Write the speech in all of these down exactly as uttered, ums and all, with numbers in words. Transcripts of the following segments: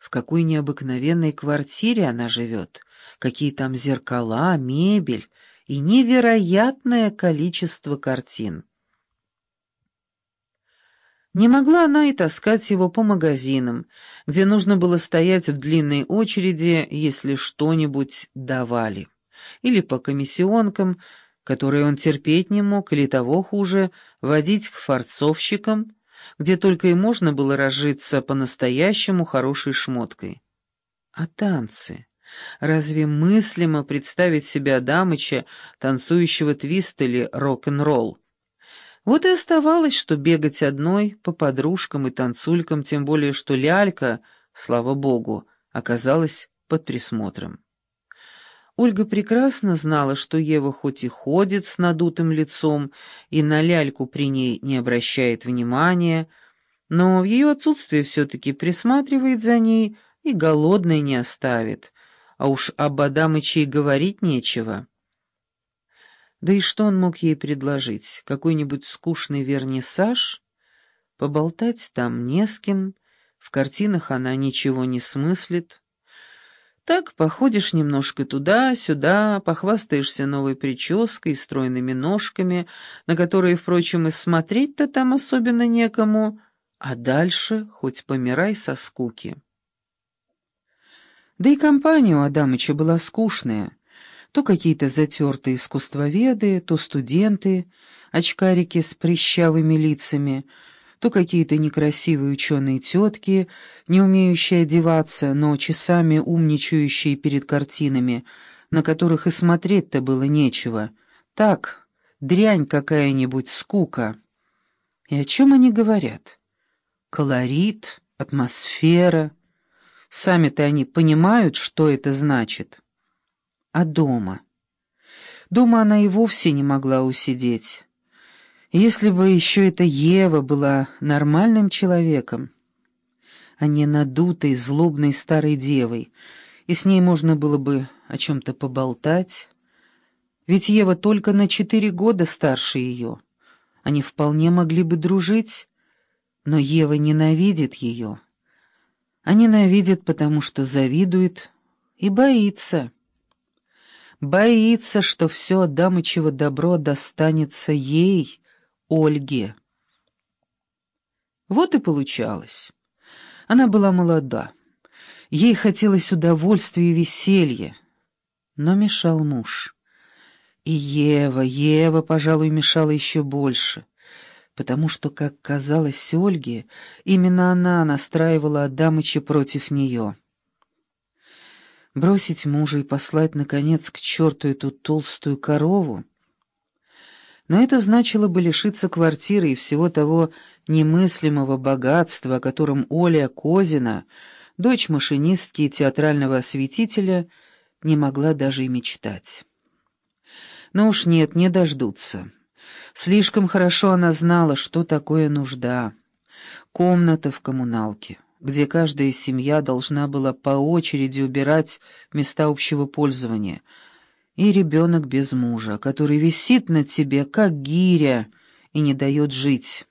в какой необыкновенной квартире она живет, какие там зеркала, мебель и невероятное количество картин. Не могла она и таскать его по магазинам, где нужно было стоять в длинной очереди, если что-нибудь давали, или по комиссионкам, которые он терпеть не мог, или того хуже, водить к фарцовщикам, где только и можно было разжиться по-настоящему хорошей шмоткой. А танцы? Разве мыслимо представить себя Адамыча, танцующего твист или рок-н-ролл? Вот и оставалось, что бегать одной по подружкам и танцулькам, тем более что лялька, слава богу, оказалась под присмотром. Ольга прекрасно знала, что Ева хоть и ходит с надутым лицом и на ляльку при ней не обращает внимания, но в ее отсутствие все-таки присматривает за ней и голодной не оставит, а уж об Адамыче и говорить нечего. Да и что он мог ей предложить? Какой-нибудь скучный вернисаж? Поболтать там не с кем, в картинах она ничего не смыслит. Так походишь немножко туда-сюда, похвастаешься новой прической и стройными ножками, на которые, впрочем, и смотреть-то там особенно некому, а дальше хоть помирай со скуки. Да и компания у Адамыча была скучная. То какие-то затертые искусствоведы, то студенты, очкарики с прыщавыми лицами, то какие-то некрасивые ученые тетки, не умеющие одеваться, но часами умничающие перед картинами, на которых и смотреть-то было нечего. Так, дрянь какая-нибудь, скука. И о чем они говорят? Колорит, атмосфера. Сами-то они понимают, что это значит. А дома? Дома она и вовсе не могла усидеть. Если бы еще эта Ева была нормальным человеком, а не надутой, злобной старой девой, и с ней можно было бы о чем-то поболтать. Ведь Ева только на четыре года старше ее. Они вполне могли бы дружить, но Ева ненавидит ее. А ненавидит, потому что завидует и боится. Боится, что все Адамычево добро достанется ей, Ольге. Вот и получалось. Она была молода. Ей хотелось удовольствия и веселья. Но мешал муж. И Ева, Ева, пожалуй, мешала еще больше, потому что, как казалось Ольге, именно она настраивала Адамыча против нее. Бросить мужа и послать, наконец, к черту эту толстую корову? Но это значило бы лишиться квартиры и всего того немыслимого богатства, о котором Оля Козина, дочь машинистки и театрального осветителя, не могла даже и мечтать. Но уж нет, не дождутся. Слишком хорошо она знала, что такое нужда. Комната в коммуналке, где каждая семья должна была по очереди убирать места общего пользования, и ребенок без мужа, который висит над тебе, как гиря, и не дает жить.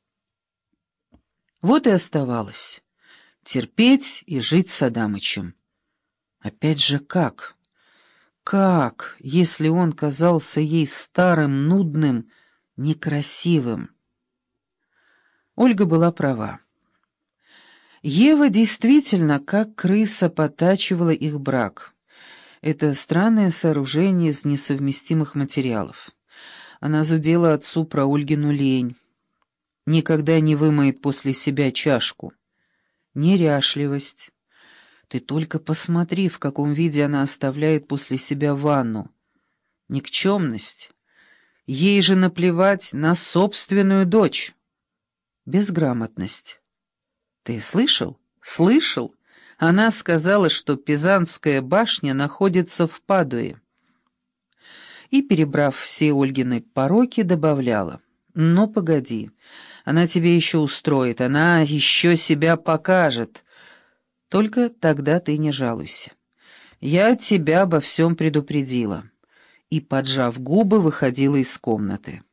Вот и оставалось терпеть и жить с Адамычем. Опять же, как? Как, если он казался ей старым, нудным, некрасивым? Ольга была права. Ева действительно, как крыса, потачивала их брак. Это странное сооружение из несовместимых материалов. Она зудела отцу про Ольгину лень. Никогда не вымоет после себя чашку. Неряшливость. Ты только посмотри, в каком виде она оставляет после себя ванну. Никчемность. Ей же наплевать на собственную дочь. Безграмотность. Ты слышал? Слышал? Она сказала, что Пизанская башня находится в Падуе. И, перебрав все Ольгины пороки, добавляла: «Ну, погоди, она тебе еще устроит, она еще себя покажет. Только тогда ты не жалуйся. Я тебя обо всем предупредила». И, поджав губы, выходила из комнаты.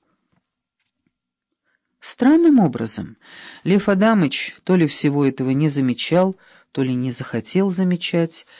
Странным образом Лев Адамыч то ли всего этого не замечал, то ли не захотел замечать,